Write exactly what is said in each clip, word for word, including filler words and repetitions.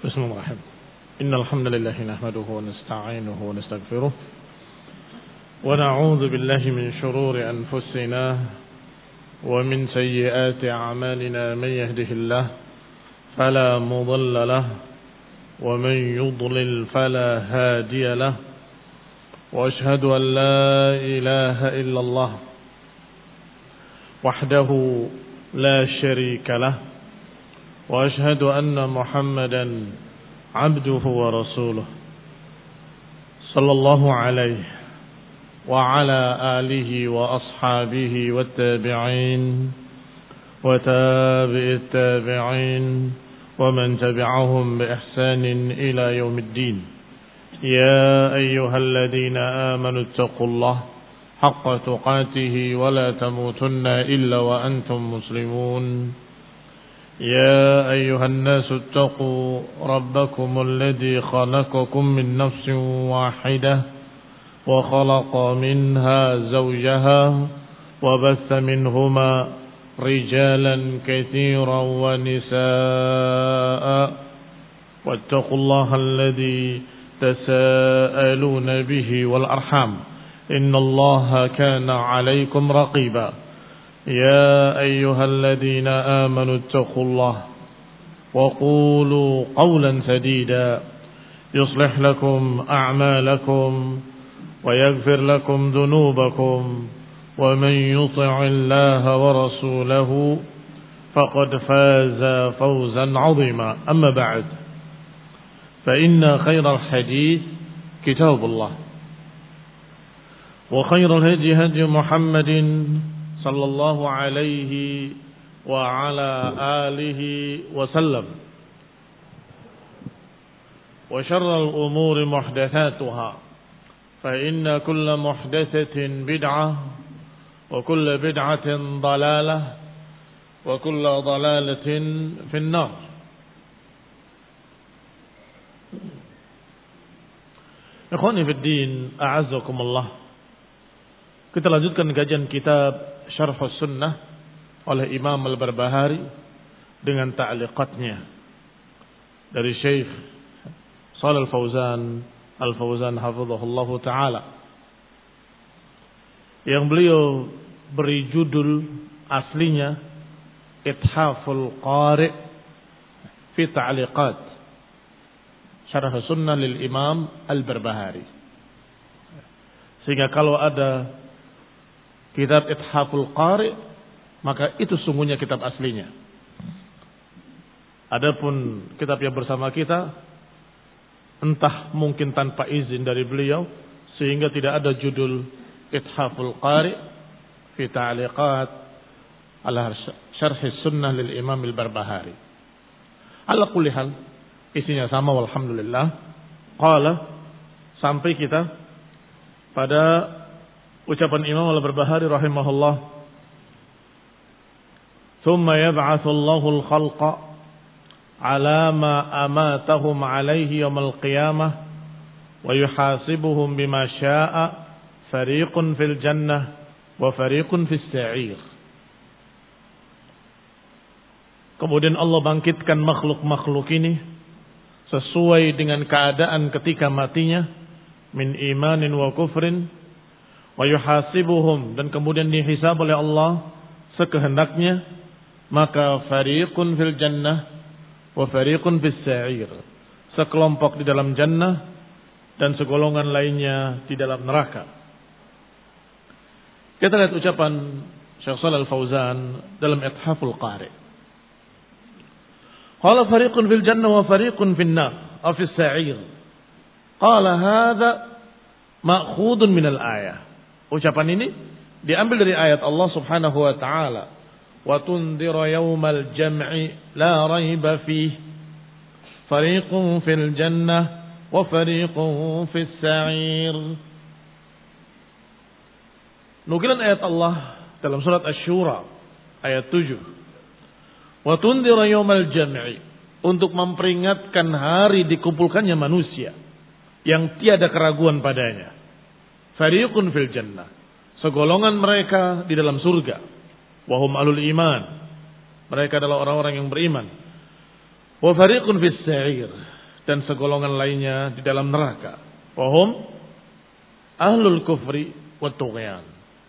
بسم الله الرحمن الرحيم إن الحمد لله نحمده ونستعينه ونستغفره ونعوذ بالله من شرور أنفسنا ومن سيئات أعمالنا من يهده الله فلا مضل له ومن يضلل فلا هادي له وأشهد أن لا إله إلا الله وحده لا شريك له وأشهد أن محمدا عبده ورسوله صلى الله عليه وعلى آله وأصحابه والتابعين وتابع التابعين ومن تبعهم بإحسان إلى يوم الدين يا أيها الذين آمنوا اتقوا الله حق تقاته ولا تموتن إلا وأنتم مسلمون يا أيها الناس اتقوا ربكم الذي خلقكم من نفس واحدة وخلق منها زوجها وبث منهما رجالا كثيرا ونساء واتقوا الله الذي تساءلون به والأرحام إن الله كان عليكم رقيبا يا أيها الذين آمنوا اتقوا الله وقولوا قولا سديدا يصلح لكم أعمالكم ويغفر لكم ذنوبكم ومن يطع الله ورسوله فقد فاز فوزا عظيما أما بعد فإن خير الحديث كتاب الله وخير الهدي هدي محمد صلى الله عليه وعلى آله وسلم وشر الأمور محدثاتها فإن كل محدثة بدعة وكل بدعة ضلالة وكل ضلالة في النار. Ikhwani fi din, a'azzakumullah. Kita lanjutkan kajian kitab Syarh Sunnah oleh Imam Al-Barbahari dengan ta'liqatnya dari Syekh Shalih Al-Fauzan Al-Fauzan hafizahullah taala, yang beliau beri judul aslinya Ithaful Qari' fi Ta'liqat Syarh Sunnah lil Imam Al-Barbahari. Sehingga kalau ada kitab Ithaful Qari', maka itu sungguhnya kitab aslinya. Adapun kitab yang bersama kita, entah mungkin tanpa izin dari beliau, sehingga tidak ada judul Ithaful Qari' fi Ta'liqat ala Syarh Sunnah lil Imam Al-Barbahari. Ala kulli hal, isinya sama walhamdulillah. Qala, sampai kita pada ucapan Imam Al-Barbahari rahimahullah, "Tsumma yab'atsu Allahu al-khalqa 'ala ma amatahum 'alaihi yawm al-qiyamah wa yuhasibuhum bima syaa'a fariqun fil jannah wa fariqun fis sa'ir." Kemudian Allah bangkitkan makhluk-makhluk ini sesuai dengan keadaan ketika matinya, min imanin wa kufrin, wa yuhasibuhum, dan kemudian dihisab oleh Allah sekehendaknya, maka fariqun fil jannah wa fariqun fis sa'ir, sekelompok di dalam jannah dan segolongan lainnya di dalam neraka. Kita lihat ucapan Syekh Shalih Al-Fauzan dalam Ithaful Qari'. Qala fariqun fil jannah wa fariqun fin nar aw fis sa'ir. Qala hadza ma'khudun minal ayah. Ucapan ini diambil dari ayat Allah Subhanahu wa taala, "Wa tundira yaumal jam'i la raiba fihi fariqun fil jannah wa fariqun fis sa'ir." Nukilan ayat Allah dalam surat Asy-Syura ayat tujuh. "Wa tundira yaumal jam'i", untuk memperingatkan hari dikumpulkannya manusia yang tiada keraguan padanya. Fariqun fil jannah, segolongan mereka di dalam surga. Wahum alul iman, mereka adalah orang-orang yang beriman. Wa fariqun fis sa'ir, dan segolongan lainnya di dalam neraka. Wahum ahlul kufri wa tughyan.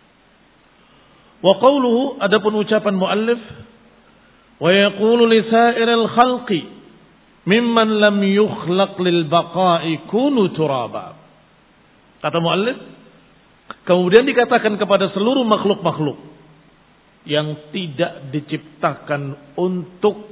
Wa qawluhu, adapun ucapan muallif, wa yaqulu li sa'iril khalqi mimman lam yukhlaq lil baqa'i kunu turaba. Kata muallif, kemudian dikatakan kepada seluruh makhluk-makhluk yang tidak diciptakan untuk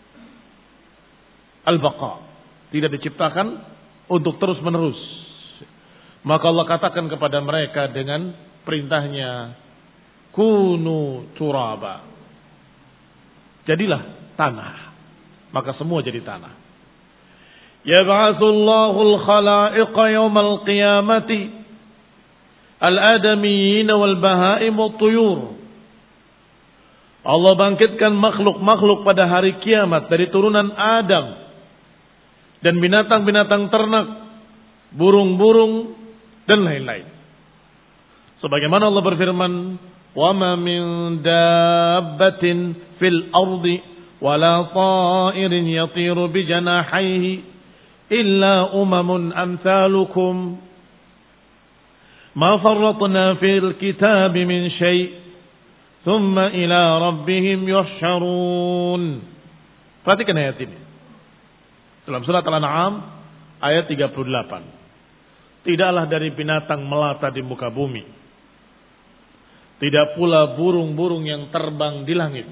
al-baqa, tidak diciptakan untuk terus-menerus, maka Allah katakan kepada mereka dengan perintahnya, kunu turaba, jadilah tanah. Maka semua jadi tanah. Yab'atsullahu al-khalaiqa yawmal qiyamati al-adamiyyin wal bahaim wat tuyur. Allah bangkitkan makhluk-makhluk pada hari kiamat dari turunan Adam dan binatang-binatang ternak, burung-burung dan lain-lain. Sebagaimana Allah berfirman, "Wa ma min dabbatin fil ardi wala ta'irin yatiru bi janahihi illa umamun amsalukum ma farratna fil kitabi min syai' thumma ila rabbihim yuhsyarun." Perhatikan ayat ini. Dalam surat Al-An'am ayat tiga puluh delapan. Tidaklah dari binatang melata di muka bumi, tidak pula burung-burung yang terbang di langit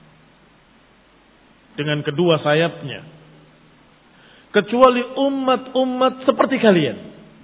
dengan kedua sayapnya, kecuali umat-umat seperti kalian.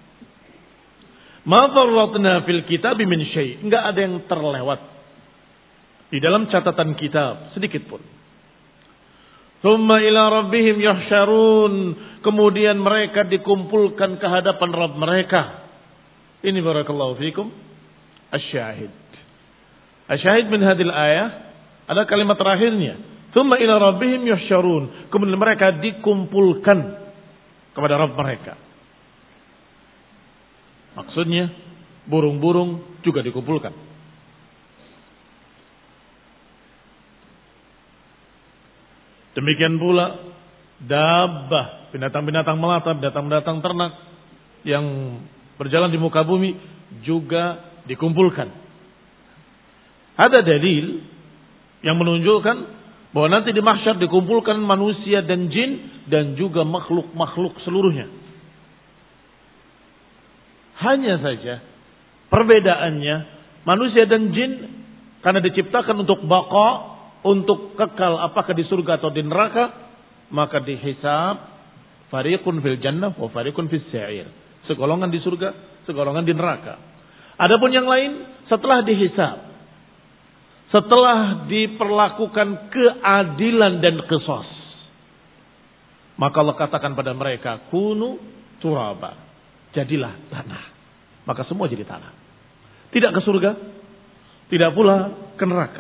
Ma farratna fil kitabi min syai', enggak ada yang terlewat di dalam catatan kitab sedikit pun. Tsumma ila rabbihim yuhsyarun, kemudian mereka dikumpulkan ke hadapan Rabb mereka. Ini barakallahu fikum asyahid. Asyahid min hadil ayah ada kalimat terakhirnya, tsumma ila rabbihim yuhsyarun, kemudian mereka dikumpulkan kepada Rabb mereka. Maksudnya burung-burung juga dikumpulkan. Demikian pula dabbah, binatang-binatang melata, binatang-binatang ternak yang berjalan di muka bumi juga dikumpulkan. Ada dalil yang menunjukkan bahwa nanti di mahsyar dikumpulkan manusia dan jin dan juga makhluk-makhluk seluruhnya. Hanya saja perbedaannya, manusia dan jin karena diciptakan untuk baqa, untuk kekal apakah di surga atau di neraka, maka dihisab fariqun fil jannah wa fariqun fis sa'ir. Segolongan di surga, segolongan di neraka. Adapun yang lain setelah dihisab, setelah diperlakukan keadilan dan qisas, maka Allah katakan pada mereka, kunu turaba, jadilah tanah. Maka semua jadi tanah. Tidak ke surga, tidak pula ke neraka.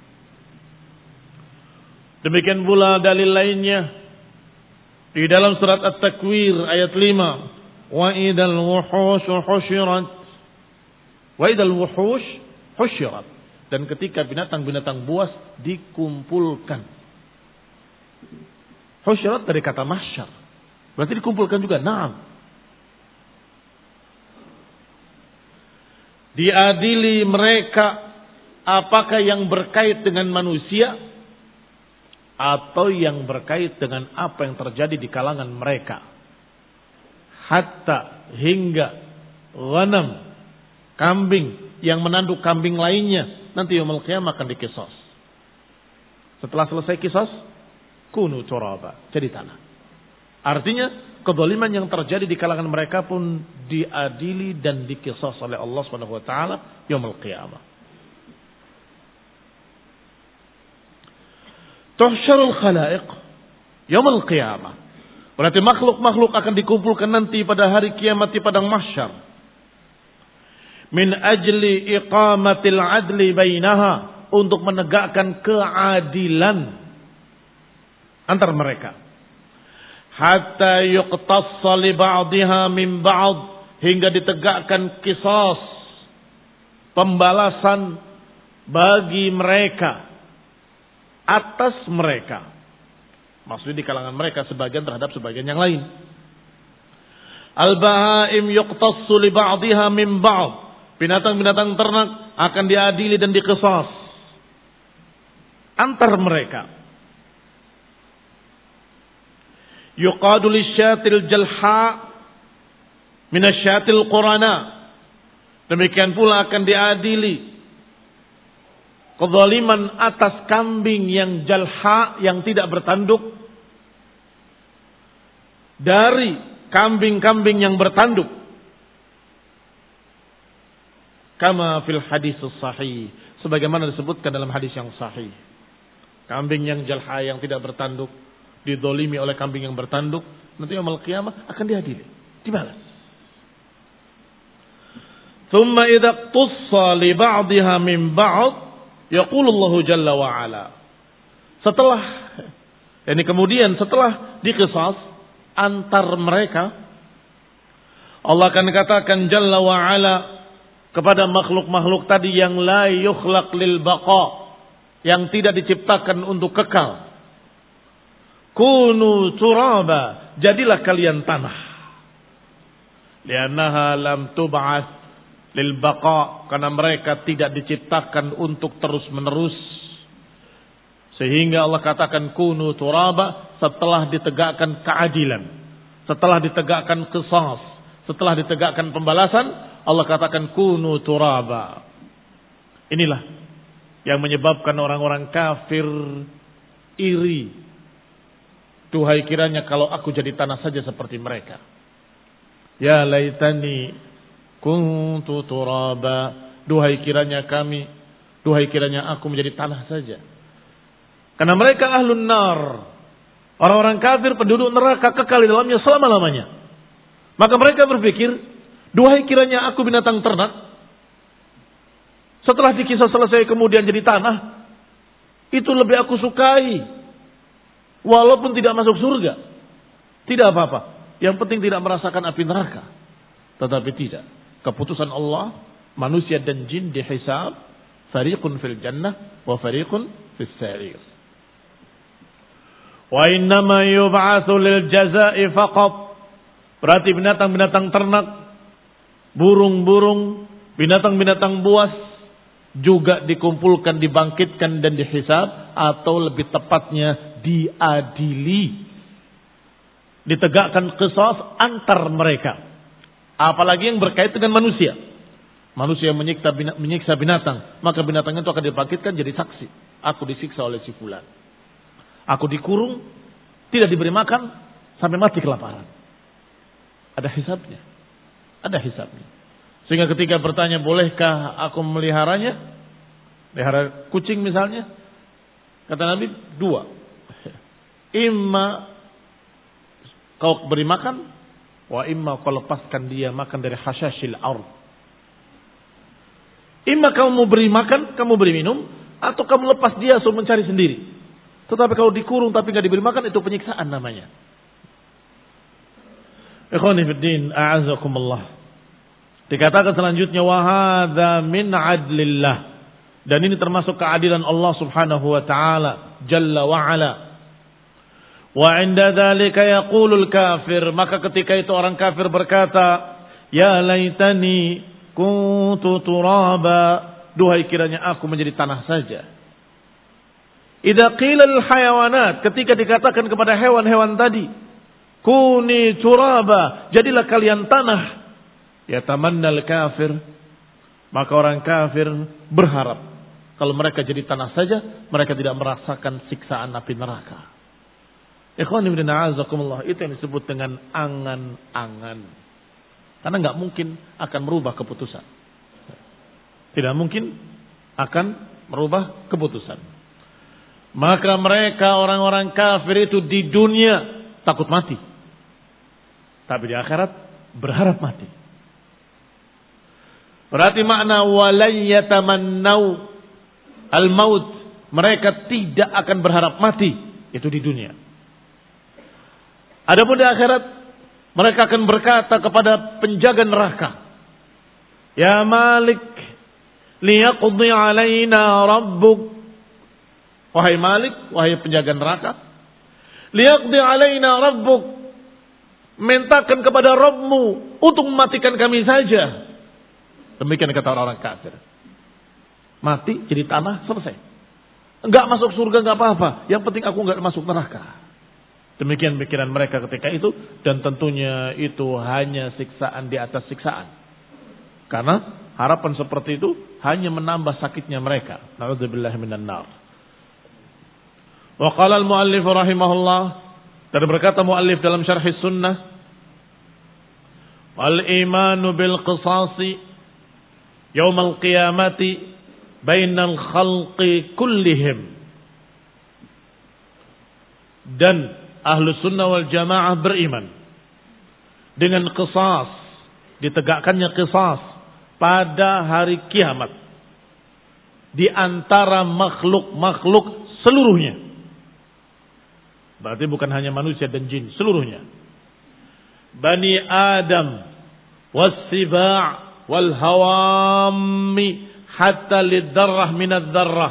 Demikian pula dalil lainnya di dalam surat At-Takwir ayat lima, wa idal wuhush husyirat, wa idal wuhush husyirat, dan ketika binatang-binatang buas dikumpulkan. Husyirat dari kata mahsyar, berarti dikumpulkan juga. Naam. Diadili mereka apakah yang berkait dengan manusia atau yang berkait dengan apa yang terjadi di kalangan mereka. Hatta hingga ghanam, kambing yang menanduk kambing lainnya, nanti yaumul qiyamah akan dikisos. Setelah selesai kisos, kunu turaba, jadi tanah. Artinya kezaliman yang terjadi di kalangan mereka pun diadili dan dikisos oleh Allah Subhanahu wa taala yaumul qiyamah. Tuhsyarul khalaiq yaumul qiyamah, berarti makhluk-makhluk akan dikumpulkan nanti pada hari kiamat di padang mahsyar. Min ajli iqamatil adli bainaha, untuk menegakkan keadilan antar mereka. Hatta yuqtassa li ba'dihha min ba'd, hingga ditegakkan qisas, pembalasan bagi mereka atas mereka. Maksudnya di kalangan mereka sebagian terhadap sebagian yang lain. Al-bahaim yuqtassu li ba'dihha min ba'd. Binatang-binatang ternak akan diadili dan diqisas antar mereka. Yuqadu lisyatil jalha min asyatil qurana. Demikian pula akan diadili kezaliman atas kambing yang jalha, yang tidak bertanduk, dari kambing-kambing yang bertanduk. Kama fil hadis sahih, sebagaimana disebutkan dalam hadis yang sahih. Kambing yang jalha, yang tidak bertanduk, didolimi oleh kambing yang bertanduk, nanti yaumul qiyamah akan diadili, dibalas. Thumma idza qussa li ba'dihha min ba'd, yaqulu Allah jalla wa ala. Setelah ini kemudian setelah diqisas antar mereka, Allah akan katakan jalla wa ala kepada makhluk-makhluk tadi yang la yukhlaq lil baqa, yang tidak diciptakan untuk kekal. Kunu turaba, jadilah kalian tanah. Li'annaha lam tub'ats lil baqa, karena mereka tidak diciptakan untuk terus-menerus. Sehingga Allah katakan kunu turaba setelah ditegakkan keadilan, setelah ditegakkan qisas, setelah ditegakkan pembalasan, Allah katakan kunu turaba. Inilah yang menyebabkan orang-orang kafir iri. Duhai kiranya kalau aku jadi tanah saja seperti mereka. Ya laitani kuntu turaba. Duhai kiranya kami, duhai kiranya aku menjadi tanah saja. Karena mereka ahlun nar, orang-orang kafir penduduk neraka kekal di dalamnya selama-lamanya. Maka mereka berpikir, duhai kiranya aku binatang ternak, setelah dikisah selesai kemudian jadi tanah, itu lebih aku sukai. Walaupun tidak masuk surga, tidak apa-apa. Yang penting tidak merasakan api neraka. Tetapi tidak. Keputusan Allah, manusia dan jin dihisab, fariqun fil jannah wa fariqun fis sa'ir. Wa innama yub'atsu lil jazaa'i faqat. Berarti binatang-binatang ternak, burung-burung, binatang-binatang buas juga dikumpulkan, dibangkitkan dan dihisab, atau lebih tepatnya diadili, ditegakkan qisas antar mereka. Apalagi yang berkait dengan manusia. Manusia menyiksa, menyiksa binatang, maka binatang itu akan dibangkitkan jadi saksi. Aku disiksa oleh si fulan. Aku dikurung, tidak diberi makan sampai mati kelaparan. Ada hisabnya. Ada hisabnya. Sehingga ketika bertanya, bolehkah aku meliharanya? Melihara kucing misalnya. Kata Nabi, dua. Imma kau beri makan, wa imma kau lepaskan dia makan dari hasyashil ard. Imma kamu beri makan, kamu beri minum, atau kamu lepas dia suruh mencari sendiri. Tetapi kalau dikurung tapi tidak diberi makan, itu penyiksaan namanya. Ikhwani fiddin, a'azakumullah. Dikatakan selanjutnya, wa hadza min adlillah, dan ini termasuk keadilan Allah Subhanahu wa taala jalla wa ala. Wa 'inda dzalika yaqulul kafir, maka ketika itu orang kafir berkata, ya laitani kuntu turaba, duhai kiranya aku menjadi tanah saja. Idza qila lil hayawanat, ketika dikatakan kepada hewan-hewan tadi, kuni turaba, jadilah kalian tanah. Yatamannal kafir, maka orang kafir berharap kalau mereka jadi tanah saja, mereka tidak merasakan siksaan api neraka. Ikhwani bin a'azakumullah, itu yang disebut dengan angan-angan. Karena nggak mungkin akan merubah keputusan. Tidak mungkin akan merubah keputusan. Maka mereka orang-orang kafir itu di dunia takut mati, tapi di akhirat berharap mati. Berarti makna walay yatamannau al-maut, mereka tidak akan berharap mati, itu di dunia. Adapun di akhirat, mereka akan berkata kepada penjaga neraka, ya Malik, liyaqdi alaina rabbuk. Wahai Malik, wahai penjaga neraka, Liyaqdi alaina rabbuk. Mintakan kepada Rabbmu untuk mematikan kami saja. Demikian kata orang-orang kafir. Mati jadi tanah, selesai. Enggak masuk surga enggak apa-apa. Yang penting aku enggak masuk neraka. Demikian pikiran mereka ketika itu. Dan tentunya itu hanya siksaan di atas siksaan. Karena harapan seperti itu hanya menambah sakitnya mereka. Na'udzubillah minan nar. Wa qala al-muallif rahimahullah. Dan berkata muallif dalam syarh sunnah. Wal imanu bil qisasi yaumal qiyamati bainal khalqi kullihim. Dan ahlu sunnah wal jamaah beriman dengan qisas, ditegakkannya qisas pada hari kiamat di antara makhluk-makhluk seluruhnya. Berarti bukan hanya manusia dan jin, seluruhnya. Bani Adam was-siba' wal hawami hatta lidzarrah minadz dzarrah.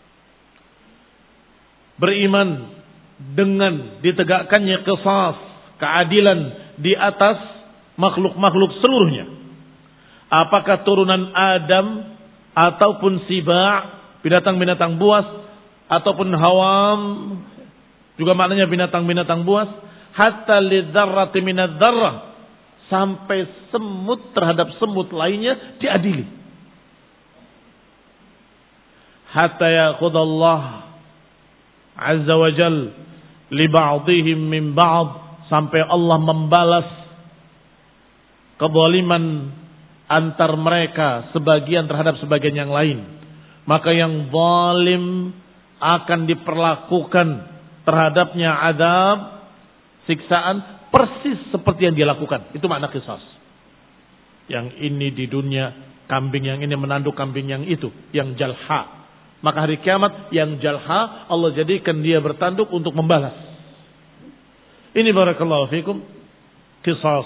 Beriman dengan ditegakkannya qisas, keadilan di atas makhluk-makhluk seluruhnya. Apakah turunan Adam ataupun siba', binatang-binatang buas, ataupun hawam, juga maknanya binatang-binatang buas, hatta lidzarrati minadz dzarrah, sampai semut terhadap semut lainnya diadili. Hatta ya'khudallah azza wa jal li ba'dihim min ba'd, sampai Allah membalas kezaliman antar mereka sebagian terhadap sebagian yang lain. Maka yang zalim akan diperlakukan terhadapnya adab, siksaan persis seperti yang dia lakukan. Itu makna qisas. Yang ini di dunia kambing yang ini menanduk kambing yang itu, yang jalha. Maka hari kiamat yang jalha Allah jadikan dia bertanduk untuk membalas. Ini barakallahu fikum qisas.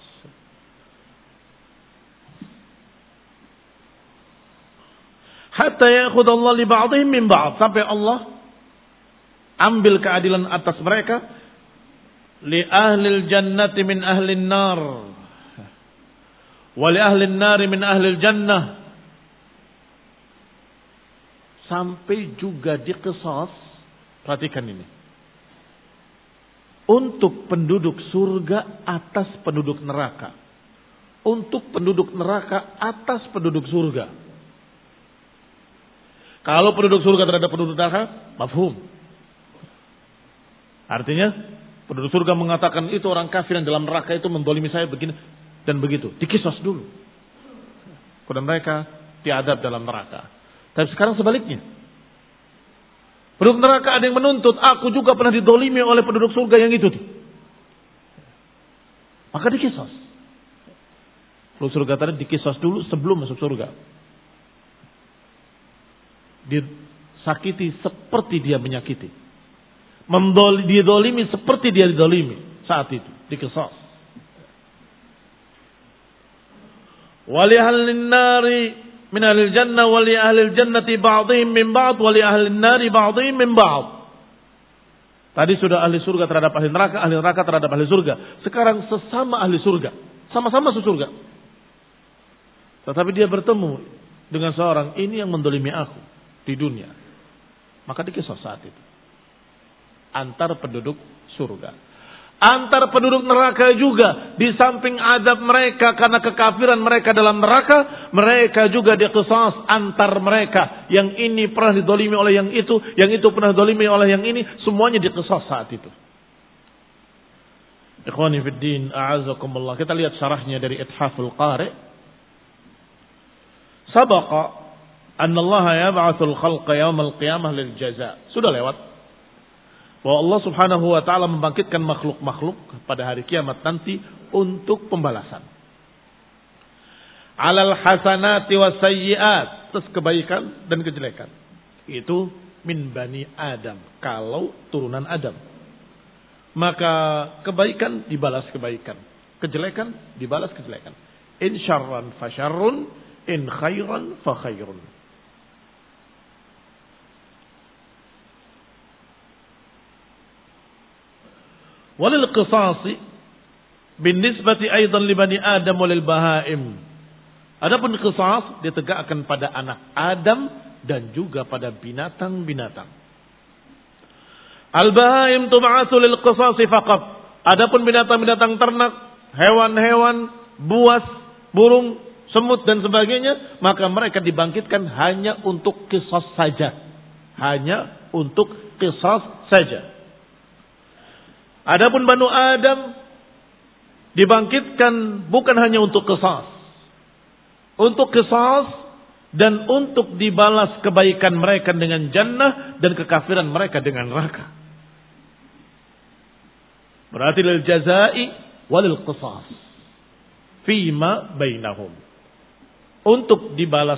Hatta ya'khudallahu li ba'dihim min ba'd, sampai Allah ambil keadilan atas mereka. Li ahlil jannati min ahlin nar wa li ahlin nari min ahlil jannah. Sampai juga diqisas, perhatikan ini, untuk penduduk surga atas penduduk neraka, untuk penduduk neraka atas penduduk surga. Kalau penduduk surga terhadap penduduk neraka, mafhum. Artinya penduduk surga mengatakan itu orang kafir yang dalam neraka itu mendolimi saya begini dan begitu. Dikisos dulu. Kemudian mereka diadab dalam neraka. Tapi sekarang sebaliknya. Penduduk neraka ada yang menuntut, aku juga pernah didolimi oleh penduduk surga yang itu. Maka dikisos. Penduduk surga tadi dikisos dulu sebelum masuk surga. Disakiti seperti dia menyakiti. Mendol, didolimi seperti dia didolimi saat itu, diqisas. Wali ahlin nari min ahlil jannah wali ahlil jannati ba'dihim min ba'd wali ahlin nari ba'dihim min ba'd. Tadi sudah ahli surga terhadap ahli neraka, ahli neraka terhadap ahli surga. Sekarang sesama ahli surga, sama-sama masuk surga. Tetapi dia bertemu dengan seorang ini yang mendolimi aku di dunia. Maka diqisas saat itu. Antar penduduk surga, antar penduduk neraka juga, di samping adab mereka karena kekafiran mereka dalam neraka, mereka juga diqisas antar mereka. Yang ini pernah didolimi oleh yang itu, yang itu pernah didolimi oleh yang ini, semuanya diqisas saat itu. Ikhwani fid din, a'azakumullah. Kita lihat syarahnya dari Ithaful Qari. Sabaqa anna Allah yab'atsul khalqa yaumal qiyamah lil jaza. Sudah lewat bahwa Allah Subhanahu wa taala membangkitkan makhluk-makhluk pada hari kiamat nanti untuk pembalasan. Alal hasanati wasayyi'at, terus kebaikan dan kejelekan. Itu min bani Adam, kalau turunan Adam. Maka kebaikan dibalas kebaikan, kejelekan dibalas kejelekan. In syarran fa syarrun, in khairan fa khairun. Walil qisasi binisbati aidan li bani Adam walil bahaim. Adapun qisas ditegakkan pada anak Adam dan juga pada binatang-binatang. Al-bahaim tub'atsu lil qisasi faqat. Adapun binatang-binatang ternak, hewan-hewan, buas, burung, semut dan sebagainya, maka mereka dibangkitkan hanya untuk qisas saja. Hanya untuk qisas saja. Adapun Banu Adam dibangkitkan bukan hanya untuk qisas. Untuk qisas dan untuk dibalas kebaikan mereka dengan jannah dan kekafiran mereka dengan neraka. Berarti lil jazai walil qisas fima bainahum. Untuk dibalas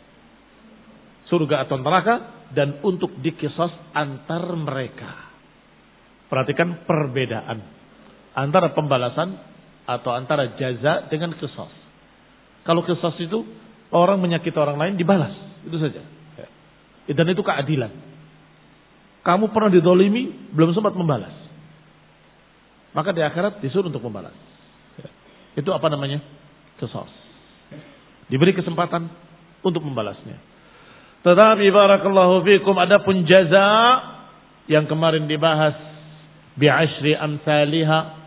surga atau neraka dan untuk dikisas antar mereka. Perhatikan perbedaan antara pembalasan atau antara jaza dengan qisas. Kalau qisas itu orang menyakiti orang lain dibalas, itu saja. Dan itu keadilan. Kamu pernah didolimi, belum sempat membalas, maka di akhirat disuruh untuk membalas. Itu apa namanya? Qisas. Diberi kesempatan untuk membalasnya. Tetapi barakallahu fikum, adapun jaza yang kemarin dibahas bi'ashri amsalihah,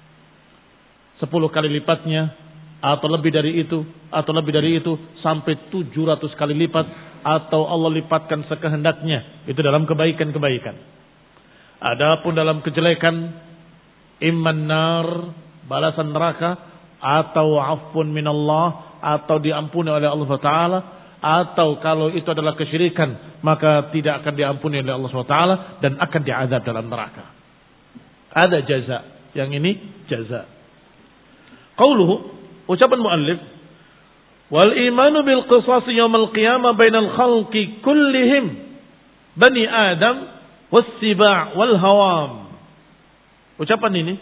sepuluh kali lipatnya, atau lebih dari itu, atau lebih dari itu sampai tujuh ratus kali lipat, atau Allah lipatkan sekehendaknya. Itu dalam kebaikan-kebaikan. Adapun dalam kejelekan, imman nar, balasan neraka, atau afun minallah, atau diampuni oleh Allah subhanahu wa taala, atau kalau itu adalah kesyirikan maka tidak akan diampuni oleh Allah subhanahu wa taala dan akan diazab dalam neraka. Ada jaza, yang ini jaza. Qauluhu, ucapan muallif, wal imanu bil qisas yaumil qiyamah bainal khalqi kullihim bani Adam was siba' wal hawam. Ucapan ini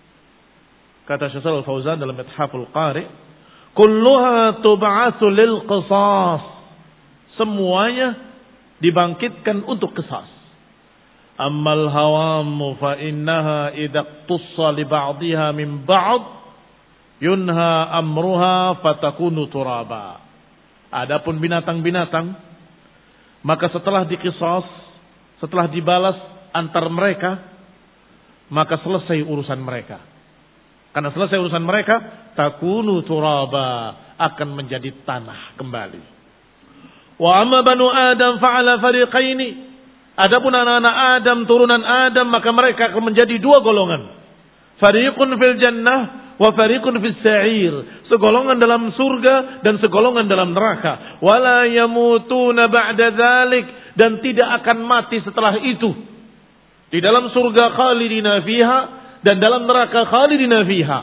kata Syekh Shalal Fauzan dalam Ithaful Qari, kulluha tub'atsu lil qisas. Semuanya dibangkitkan untuk qisas. Ammal hawamu fa innaha idza tussa li ba'dihha min ba'd yunha amruha fatakunu turaba. Adapun binatang-binatang, maka setelah diqisas, setelah dibalas antar mereka, maka selesai urusan mereka. Karena selesai urusan mereka, takunu turaba, akan menjadi tanah kembali. Wa amma banu Adam fa'ala fariqaini. Adapun anak-anak Adam, turunan Adam, maka mereka akan menjadi dua golongan. Fariqun fil jannah wa fariqun fis sa'ir. Segolongan dalam surga dan segolongan dalam neraka. Wala yamutuna ba'da dzalik, dan tidak akan mati setelah itu. Di dalam surga khalidina fiha, dan dalam neraka khalidina fiha.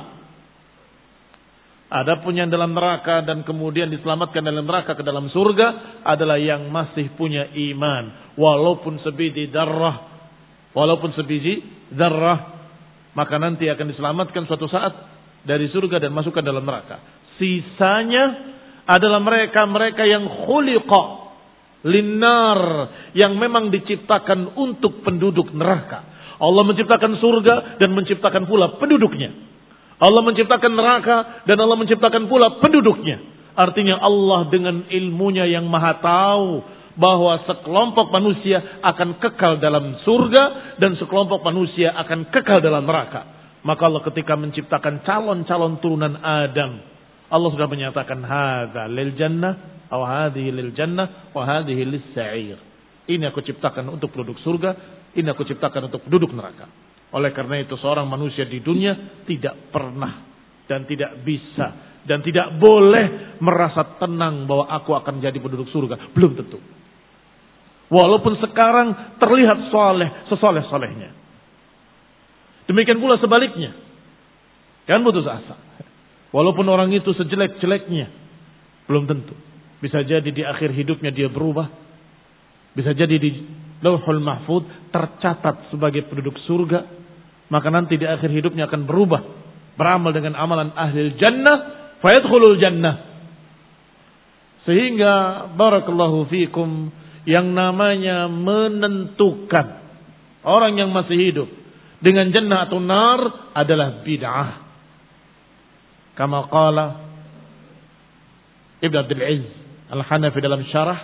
Adapun yang dalam neraka dan kemudian diselamatkan dalam neraka ke dalam surga adalah yang masih punya iman, walaupun sebiji darrah, walaupun sebiji darrah, maka nanti akan diselamatkan suatu saat dari surga dan masukkan dalam neraka. Sisanya adalah mereka-mereka yang khuliqa linnar, yang memang diciptakan untuk penduduk neraka. Allah menciptakan surga dan menciptakan pula penduduknya. Allah menciptakan neraka dan Allah menciptakan pula penduduknya. Artinya Allah dengan ilmunya yang maha tahu bahwa sekelompok manusia akan kekal dalam surga dan sekelompok manusia akan kekal dalam neraka. Maka Allah ketika menciptakan calon-calon turunan Adam, Allah sudah menyatakan hadza lil jannah atau hadhihi lil jannah wa hadhihi lis sa'ir. Ini aku ciptakan untuk penduduk surga, ini aku ciptakan untuk penduduk neraka. Oleh karena itu seorang manusia di dunia tidak pernah dan tidak bisa dan tidak boleh merasa tenang bahwa aku akan jadi penduduk surga. Belum tentu. Walaupun sekarang terlihat soleh, sesoleh-solehnya. Demikian pula sebaliknya. Kan putus asa. Walaupun orang itu sejelek-jeleknya, belum tentu. Bisa jadi di akhir hidupnya dia berubah. Bisa jadi di Lauhul Mahfuz tercatat sebagai penduduk surga. Maka nanti di akhir hidupnya akan berubah. Beramal dengan amalan ahlil jannah. Fayadkhulul jannah. Sehingga barakallahu fikum, yang namanya menentukan orang yang masih hidup dengan jannah atau nar adalah bid'ah. Kama qala Ibn Abdul Aziz Al-Hanafi dalam syarah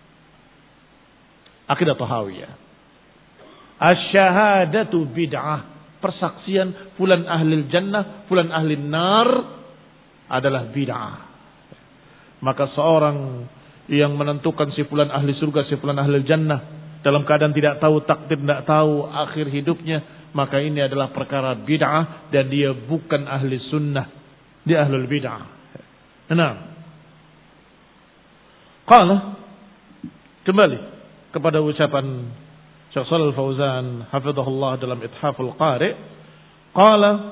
Aqidah Tahawiyah. Asy-syahadatu bid'ah. Persaksian fulan ahli jannah, fulan ahli nar adalah bid'ah. Maka seorang yang menentukan si fulan ahli surga, si fulan ahli jannah dalam keadaan tidak tahu takdir, tidak tahu akhir hidupnya, maka ini adalah perkara bid'ah dan dia bukan ahli sunnah, dia ahlul bid'ah. Nah, qala, kembali kepada ucapan Syekh Shalal Fauzan hafizahullah dalam Ithaful Qari, qala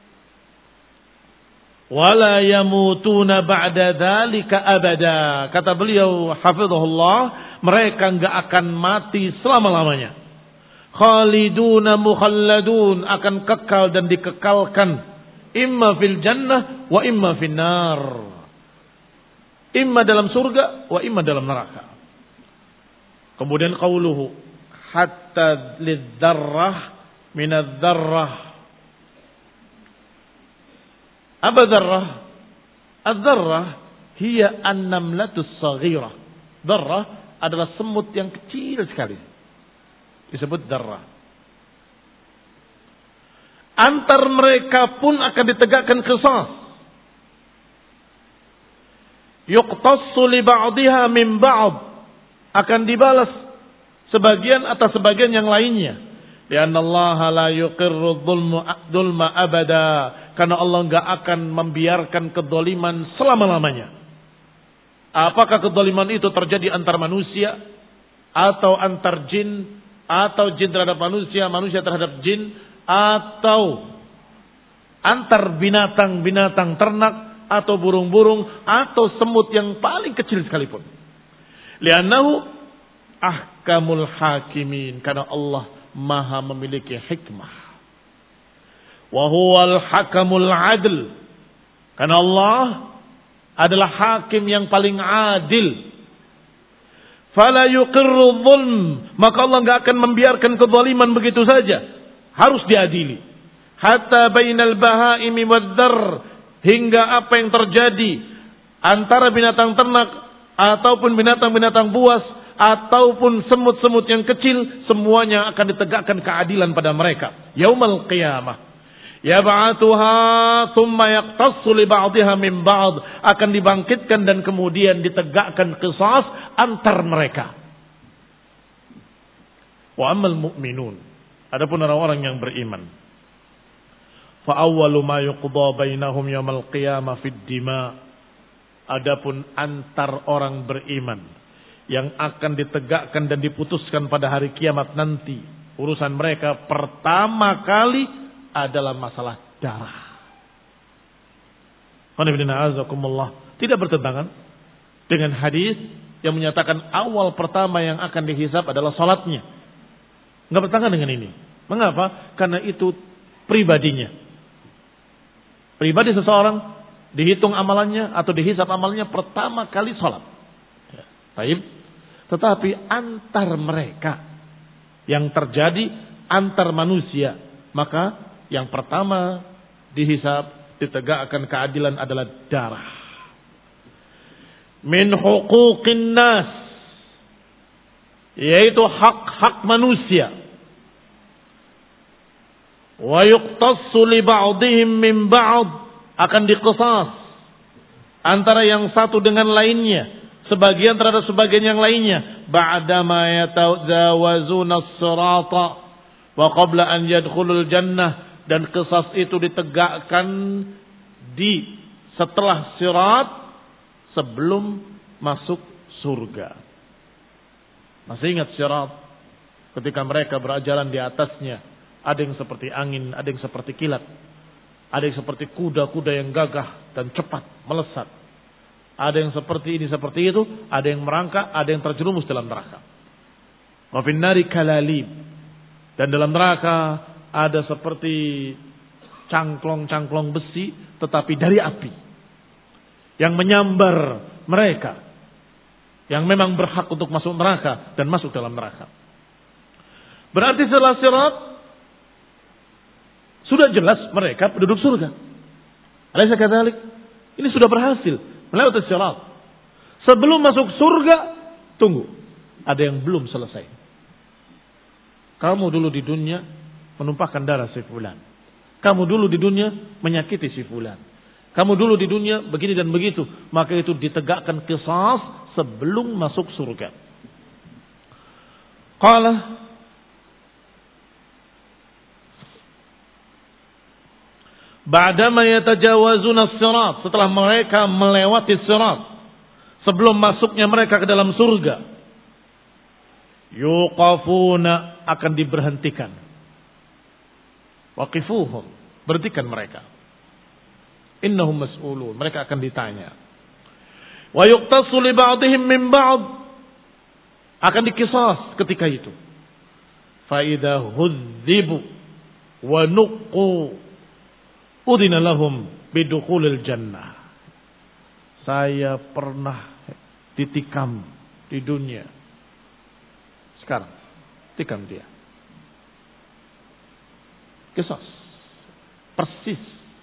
wala yamutuna ba'da dzalika abada. Kata beliau hafizahullah, mereka enggak akan mati selama-lamanya. Khaliduna mukhalladun, akan kekal dan dikekalkan, imma fil jannah wa imma fin nar. Imma dalam surga wa imma dalam neraka. Kemudian qauluhu hatta lidzarrah minadzarrah. Apa dzarrah? Az-dzarrah hiya an-namlatus saghirah. Dzarrah adalah semut yang kecil sekali. Disebut dzarrah. Antar mereka pun akan ditegakkan qisas. Yuqtassu li ba'dihha min ba'd. Akan dibalas sebagian atas sebagian yang lainnya. Lianna Allah la yuqirru dzulma abada. Karena Allah enggak akan membiarkan kedzaliman selama-lamanya. Apakah kedzaliman itu terjadi antar manusia atau antar jin, atau jin terhadap manusia, manusia terhadap jin, atau antar binatang-binatang ternak atau burung-burung atau semut yang paling kecil sekalipun. Li'annahu ahkamul hakimin, karena Allah Maha memiliki hikmah. Wa huwal hakamul adl, karena Allah adalah hakim yang paling adil. Fala yuqirru dzulm, maka Allah enggak akan membiarkan kezaliman begitu saja, harus diadili. Hatta bainal bahaimi wadzar, hingga apa yang terjadi antara binatang ternak ataupun binatang-binatang buas ataupun semut-semut yang kecil, semuanya akan ditegakkan keadilan pada mereka. Yaumal qiyamah yab'atuha thumma yaqtassu li ba'dihha min ba'd, akan dibangkitkan dan kemudian ditegakkan qisas antar mereka. Wa ammal mu'minun, adapun orang-orang yang beriman, fa awwalu ma yuqda bainahum yaumal qiyamah fid dima, adapun antar orang beriman yang akan ditegakkan dan diputuskan pada hari kiamat nanti, urusan mereka pertama kali adalah masalah darah. Tidak bertentangan dengan hadis yang menyatakan awal pertama yang akan dihisab adalah salatnya. Enggak bertentangan dengan ini. Mengapa? Karena itu pribadinya. Pribadi seseorang dihitung amalannya atau dihisab amalannya pertama kali salat. Baik. Tetapi antar mereka yang terjadi antar manusia, maka yang pertama dihisab, ditegakkan keadilan adalah darah. Min huquqin nas, yaitu hak-hak manusia. Wa yuqtassu li ba'dihim min ba'd, akan diqisas antara yang satu dengan lainnya, sebagian terhadap sebagian yang lainnya. Ba'dama yatawazuna as-sirata wa qabla an yadkhulul jannah, dan qisas itu ditegakkan di setelah sirat, sebelum masuk surga. Masih ingat sirat? Ketika mereka berjalan di atasnya, ada yang seperti angin, ada yang seperti kilat, ada yang seperti kuda-kuda yang gagah dan cepat melesat. Ada yang seperti ini, seperti itu, ada yang merangkak, ada yang terjerumus dalam neraka. Wa fin nari kalalib, dan dalam neraka ada seperti cangklong-cangklong besi tetapi dari api yang menyambar mereka yang memang berhak untuk masuk neraka dan masuk dalam neraka. Berarti setelah sirat Sudah jelas mereka penduduk surga. Alaysa kadzalik? Ini sudah berhasil melewati sirat. Sebelum masuk surga, tunggu. Ada yang belum selesai. Kamu dulu di dunia menumpahkan darah si fulan. Kamu dulu di dunia menyakiti si fulan. Kamu dulu di dunia begini dan begitu. Maka itu ditegakkan qisas sebelum masuk surga. Qala ba'dama yatajawazuna as-sirat, setelah mereka melewati sirat, sebelum masuknya mereka ke dalam surga, yuqafuna, akan diberhentikan. Waqifuhum, berhentikan mereka. Innahum mas'ulun, mereka akan ditanya. Wa yuqtasu li ba'dihim min ba'd, akan dikisas ketika itu. Fa idza hudzibu wa nuqqu udina lahum bidukhulil jannah. Saya pernah ditikam di dunia. Sekarang tikam dia. Qisas. Persis.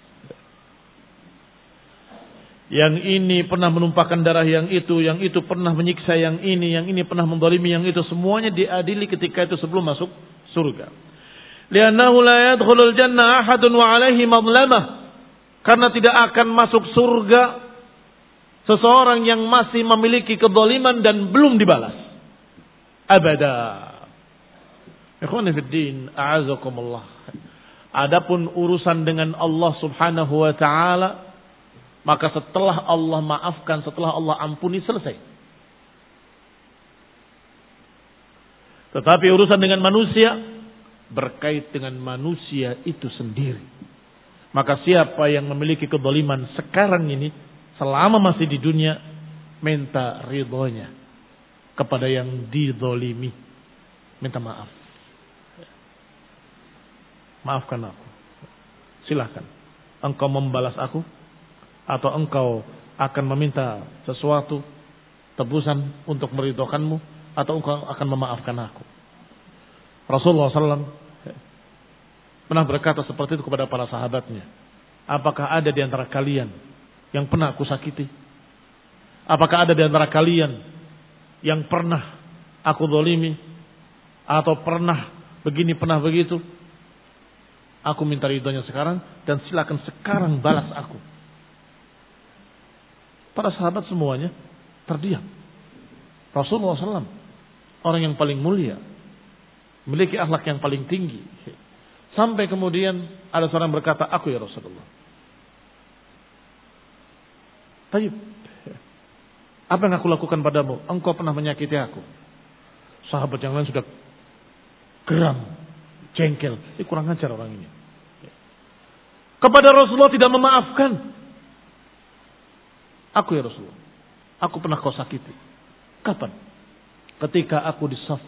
Yang ini pernah menumpahkan darah yang itu, yang itu pernah menyiksa yang ini, yang ini pernah mendolimi yang itu, semuanya diadili ketika itu sebelum masuk surga. Li'annahu la yadkhulul jannah ahadun wa alaihi madlamah. Karena tidak akan masuk surga seseorang yang masih memiliki kezaliman dan belum dibalas. Abada. Ikhwani fid din, a'azakumullah. Adapun urusan dengan Allah Subhanahu wa taala, maka setelah Allah maafkan, setelah Allah ampuni, selesai. Tetapi urusan dengan manusia berkait dengan manusia itu sendiri. Maka siapa yang memiliki kezaliman sekarang ini, selama masih di dunia, minta ridhonya kepada yang dizalimi. Minta maaf. Maafkan aku. Silahkan. Engkau membalas aku, atau engkau akan meminta sesuatu, tebusan untuk meridhokanmu, atau engkau akan memaafkan aku. Rasulullah sallallahu alaihi wasallam pernah berkata seperti itu kepada para sahabatnya. Apakah ada di antara kalian yang pernah aku sakiti? Apakah ada di antara kalian yang pernah aku zalimi? Atau pernah begini, pernah begitu? Aku minta ridhonya sekarang, dan silakan sekarang balas aku. Para sahabat semuanya terdiam. Rasulullah sallallahu alaihi wasallam, orang yang paling mulia, memiliki akhlak yang paling tinggi. Sampai kemudian ada seorang berkata, aku ya Rasulullah. Tayyib, apa yang aku lakukan padamu? Engkau pernah menyakiti aku. Sahabat yang lain sudah geram, jengkel. Ini kurang ajar orang ini. Kepada Rasulullah tidak memaafkan. Aku ya Rasulullah, aku pernah kau sakiti. Kapan? Ketika aku di saf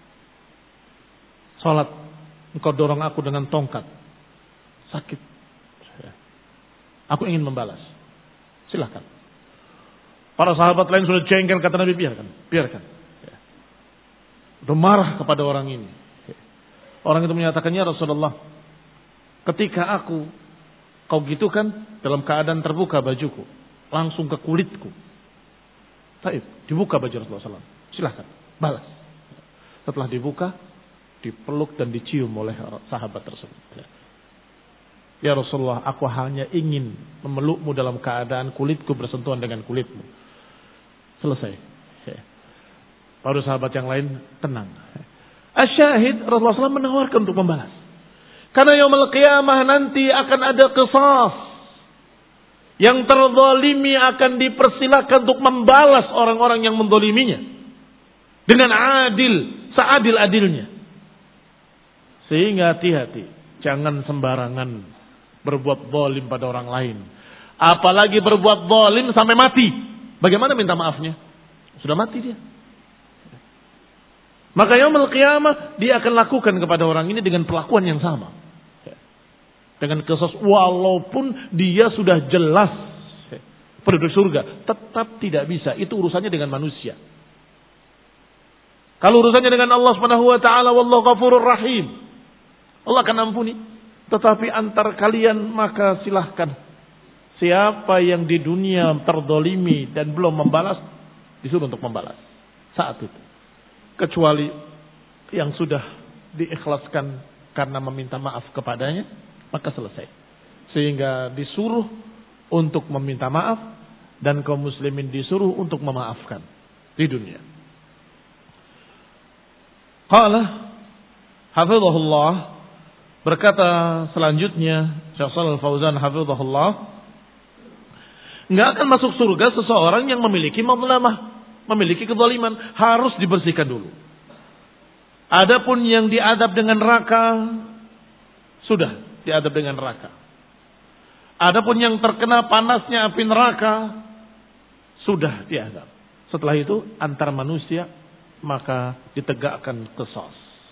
salat, engkau dorong aku dengan tongkat. Sakit. Aku ingin membalas. Silakan. Para sahabat lain sudah jengkel, kata Nabi, biarkan. Biarkan. Sudah marah kepada orang ini. Orang itu menyatakannya, Rasulullah, ketika aku kau gitu kan, dalam keadaan terbuka bajuku, langsung ke kulitku. Taib, dibuka baju Rasulullah sallallahu alaihi wasallam. Silakan, balas. Setelah dibuka, dipeluk dan dicium oleh sahabat tersebut. Ya Rasulullah, aku hanya ingin memelukmu dalam keadaan kulitku bersentuhan dengan kulitmu. Selesai. Baru sahabat yang lain tenang. Asyahid, Rasulullah sallallahu alaihi wasallam menawarkan untuk membalas. Karena yaumul qiyamah nanti akan ada qisas. Yang terzalimi akan dipersilakan untuk membalas orang-orang yang menzaliminya. Dengan adil, seadil-adilnya. Sehingga hati-hati, jangan sembarangan berbuat zalim pada orang lain. Apalagi berbuat zalim sampai mati. Bagaimana minta maafnya? Sudah mati dia. Maka yaumul qiyamah dia akan lakukan kepada orang ini dengan perlakuan yang sama. Dengan qisas, walaupun dia sudah jelas penduduk surga, tetap tidak bisa. Itu urusannya dengan manusia. Kalau urusannya dengan Allah Subhanahu wa taala, wallahu ghafurur rahim. Allah akan ampuni. Tetapi antar kalian maka silahkan. Siapa yang di dunia terdolimi dan belum membalas, disuruh untuk membalas saat itu. Kecuali yang sudah diikhlaskan karena meminta maaf kepadanya, maka selesai. Sehingga disuruh untuk meminta maaf dan kaum muslimin disuruh untuk memaafkan di dunia. Qala hafizahullah, berkata selanjutnya Syekh Shalal Fauzan hafizahullah, enggak akan masuk surga seseorang yang memiliki mazlamah, memiliki kezaliman, harus dibersihkan dulu. Adapun yang diadab dengan neraka, sudah diadab dengan neraka. Adapun yang terkena panasnya api neraka, sudah diadab. Setelah itu antar manusia maka ditegakkan qisas.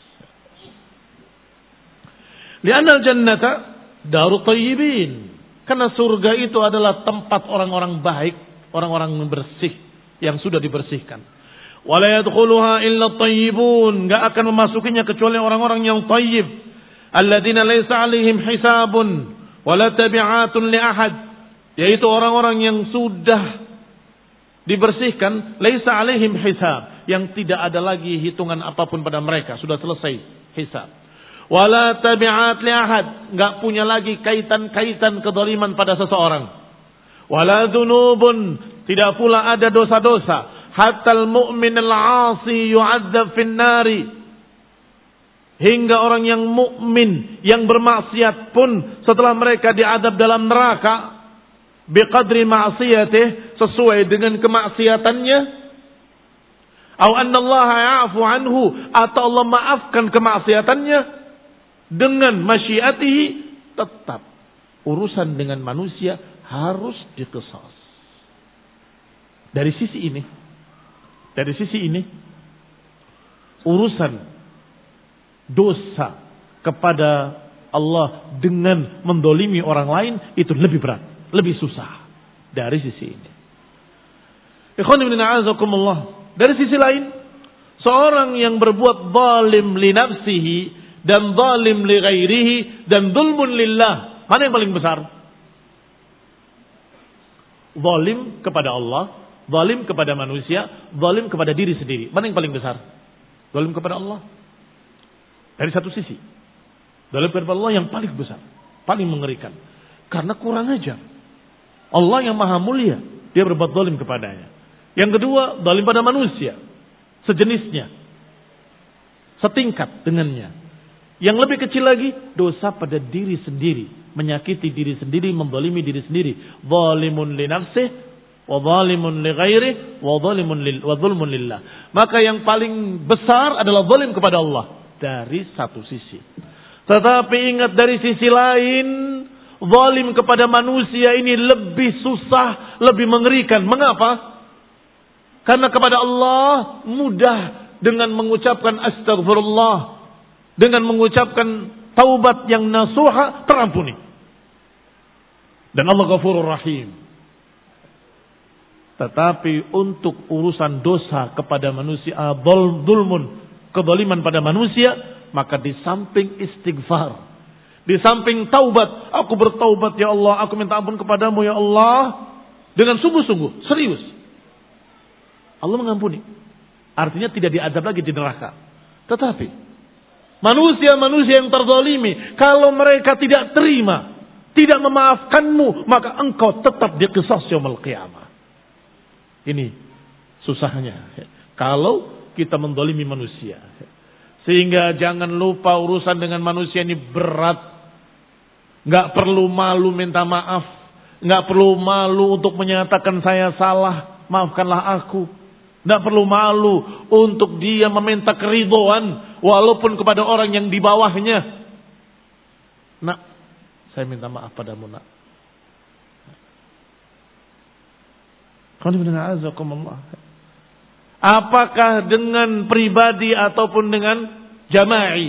Li'anna al-jannata daru thayyibin. Karena surga itu adalah tempat orang-orang baik, orang-orang yang bersih, yang sudah dibersihkan. Wala yadkhuluha illa thayyibun. Enggak akan memasukinya kecuali orang-orang yang thayyib. Alladzina laysa 'alaihim hisabun wala tabi'atun li ahad. Yaitu orang-orang yang sudah dibersihkan, laisa 'alaihim hisab, yang tidak ada lagi hitungan apapun pada mereka, sudah selesai hisab. Wala tabi'at li ahad, enggak punya lagi kaitan-kaitan kezaliman pada seseorang. Wala dzunubun, tidak pula ada dosa-dosa. Hatta al-mu'min al-'asi yu'adzab fin nari. Hingga orang yang mukmin yang bermaksiat pun setelah mereka diadab dalam neraka biqadri ma'siyatih, sesuai dengan kemaksiatannya. Atau anna Allah ya'fu anhu, atau Allah maafkan kemaksiatannya dengan masyiatihi. Tetap urusan dengan manusia harus diqisas. Dari sisi ini, dari sisi ini urusan dosa kepada Allah dengan mendolimi orang lain itu lebih berat, lebih susah dari sisi ini. Ikhwan ibn a'azakumullah. Dari sisi lain, seorang yang berbuat zalim li nafsihi dan zalim li ghairihi dan zulmun lillah, mana yang paling besar? Zalim kepada Allah, zalim kepada manusia, zalim kepada diri sendiri. Mana yang paling besar? Zalim kepada Allah. Dari satu sisi, zalim kepada Allah yang paling besar, paling mengerikan. Karena kurang ajar. Allah yang maha mulia, dia berbuat zalim kepadanya. Yang kedua, zalim pada manusia, sejenisnya, setingkat dengannya. Yang lebih kecil lagi, dosa pada diri sendiri, menyakiti diri sendiri, menzalimi diri sendiri. Zalimun li nafsih, wa zalimun li ghairih, wa zalimun lil wa zulmun lillah. Maka yang paling besar adalah zalim kepada Allah dari satu sisi. Tetapi ingat, dari sisi lain, zalim kepada manusia ini lebih susah, lebih mengerikan. Mengapa? Karena kepada Allah mudah dengan mengucapkan astagfirullah, dengan mengucapkan taubat yang nasuha, terampuni. Dan Allah Ghafurur Rahim. Tetapi untuk urusan dosa kepada manusia, dzulmun, kezaliman pada manusia, maka di samping istighfar, di samping taubat, aku bertaubat ya Allah, aku minta ampun kepadamu ya Allah, dengan sungguh-sungguh, serius, Allah mengampuni. Artinya tidak diazab lagi di neraka. Tetapi manusia-manusia yang terzalimi, kalau mereka tidak terima, tidak memaafkanmu, maka engkau tetap diqisas yaumul qiyamah. Ini susahnya kalau kita menzalimi manusia. Sehingga jangan lupa urusan dengan manusia ini berat. Enggak perlu malu minta maaf, enggak perlu malu untuk menyatakan saya salah, maafkanlah aku. Enggak perlu malu untuk dia meminta keridhaan walaupun kepada orang yang di bawahnya. Nak, saya minta maaf padamu, nak. Apakah dengan pribadi ataupun dengan jama'i?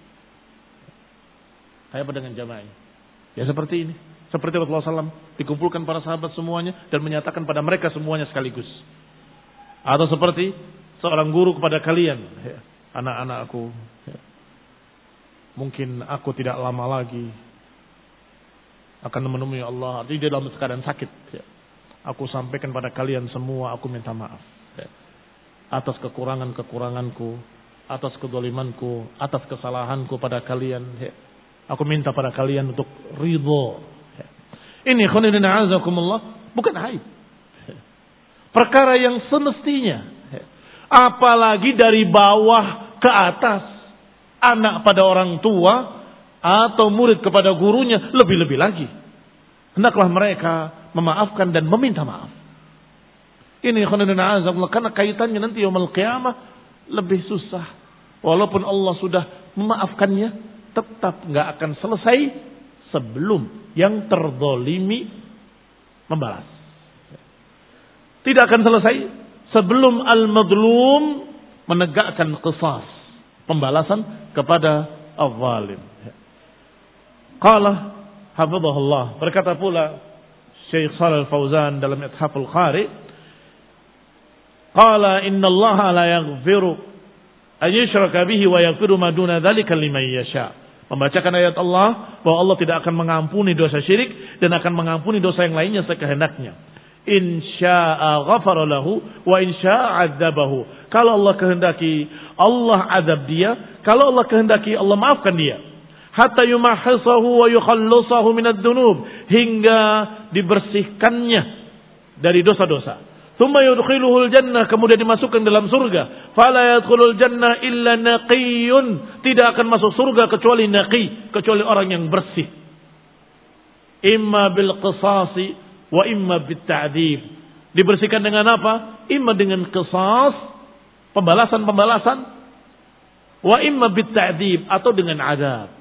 Kayak apa dengan jama'i? Ya seperti ini. Seperti Rasulullah shallallahu alaihi wasallam dikumpulkan para sahabat semuanya dan menyatakan pada mereka semuanya sekaligus. Atau seperti seorang guru kepada kalian, anak-anakku, mungkin aku tidak lama lagi akan menemui Allah. Artinya dia dalam keadaan sakit. Ya. Aku sampaikan pada kalian semua, aku minta maaf. Ya. Atas kekurangan-kekuranganku, atas kedolimanku, atas kesalahanku pada kalian. Ya. Aku minta pada kalian untuk ridho. Ya. Ini khonidina azakumullah, bukan aib. Ya. Perkara yang semestinya. Ya. Apalagi dari bawah ke atas. Anak pada orang tua atau murid kepada gurunya, lebih-lebih lagi. Hendaklah mereka memaafkan dan meminta maaf. Ini khonidina azakumullah, karena kaitannya nanti yaumul qiyamah lebih susah. Walaupun Allah sudah memaafkannya, tetap nggak akan selesai sebelum yang terdolimi membalas. Tidak akan selesai sebelum al-madlum menegakkan qisas, pembalasan kepada al-zalim. Qala hafizahullah, berkata pula Syekh Shalal Fauzan dalam Ithaful Qari, qala innallaha la yaghfiru an yushraka bihi wa yaghfiru ma duna dzalika liman yasha. Membacakan ayat Allah bahwa Allah tidak akan mengampuni dosa syirik dan akan mengampuni dosa yang lainnya sekehendaknya. In syaa'a ghafara lahu wa in syaa'a 'adzabahu. Kalau Allah kehendaki, Allah azab dia. Kalau Allah kehendaki, Allah maafkan dia. Hatta yumahisahu wa yukhallisahu minad dunub, hingga dibersihkannya dari dosa-dosa. Tsumma yudkhiluhul jannah, kemudian dimasukkan dalam surga. Fala yadkhulul jannah illa naqiyyun, tidak akan masuk surga kecuali naqi, kecuali orang yang bersih. Imma bil qisasi wa imma bit ta'dzib. Dibersihkan dengan apa? Imma dengan qisas, pembalasan-pembalasan, wa imma bit ta'dzib, atau dengan azab.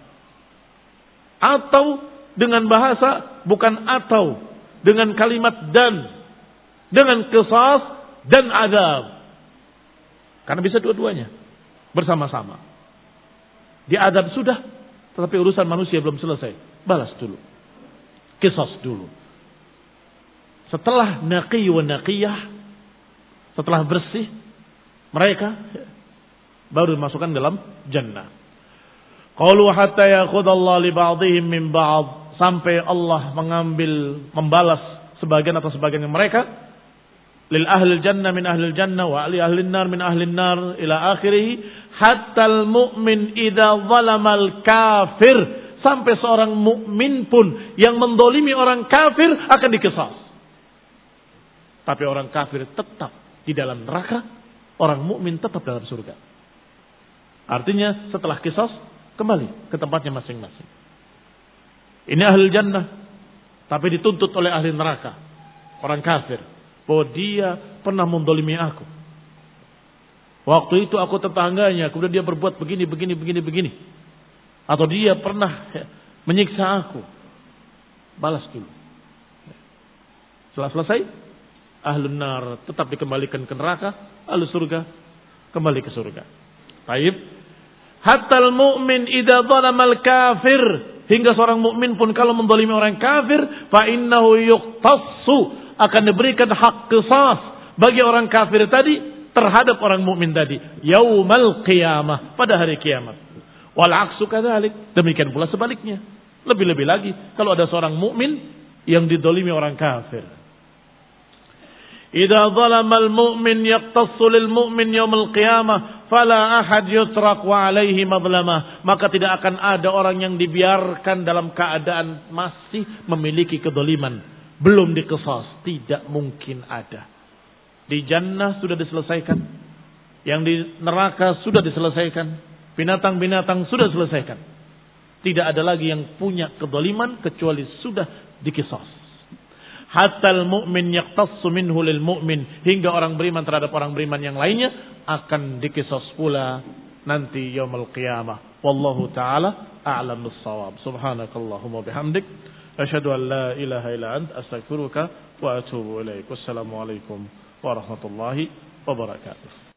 Atau dengan bahasa bukan atau, dengan kalimat dan, dengan qisas dan azab. Karena bisa dua-duanya bersama-sama. Diadab sudah, tetapi urusan manusia belum selesai. Balas dulu. Qisas dulu. Setelah naqi wa naqiyah, setelah bersih mereka, baru dimasukkan dalam jannah. Qalu hatta yakhudallahu li ba'dihim min ba'd, sampai Allah mengambil, membalas sebagian atau sebagian yang mereka. Lil ahli jannah min ahli jannah wa li ahli nar min ahli nar ila akhirih. Hatta al mu'min idza zalama al kafir, sampai seorang mukmin pun yang mendolimi orang kafir akan dikisas. Tapi orang kafir tetap di dalam neraka, orang mukmin tetap dalam surga. Artinya setelah kisas kembali ke tempatnya masing-masing. Ini ahli jannah, tapi dituntut oleh ahli neraka, orang kafir, bahwa dia pernah mendolimi aku. Waktu itu aku tetangganya, kemudian dia berbuat begini, begini, begini, begini. Atau dia pernah menyiksa aku. Balas dulu. Setelah selesai, ahlun nar tetap dikembalikan ke neraka, ahli surga kembali ke surga. Baik. Hatta al-mu'min idza zalama al-kafir, hingga seorang mukmin pun kalau mendolimi orang kafir, fa innahu yuqtassu, akan diberikan hak qisas bagi orang kafir tadi terhadap orang mukmin tadi yaumal qiyamah, pada hari kiamat. Wal aksu kadzalik, demikian pula sebaliknya. Lebih-lebih lagi kalau ada seorang mukmin yang didolimi orang kafir. Idza zalama al-mu'min yaqtassu lil mu'min yaumil qiyamah fala ahad yutrak wa alaihi madlamah, maka tidak akan ada orang yang dibiarkan dalam keadaan masih memiliki kedoliman, belum diqisas, tidak mungkin ada. Di jannah sudah diselesaikan, yang di neraka sudah diselesaikan, binatang-binatang sudah diselesaikan. Tidak ada lagi yang punya kedoliman kecuali sudah diqisas. Hatta al-mu'min yaqtassu minhu lil mu'min, hingga orang beriman terhadap orang beriman yang lainnya akan dikisas pula nanti yaumul qiyamah. Wallahu taala a'lam bis-shawab. Subhanakallahumma bihamdik asyhadu an la ilaha illa ant astaghfiruka wa atubu ilaik. Wassalamu alaikum warahmatullahi wabarakatuh.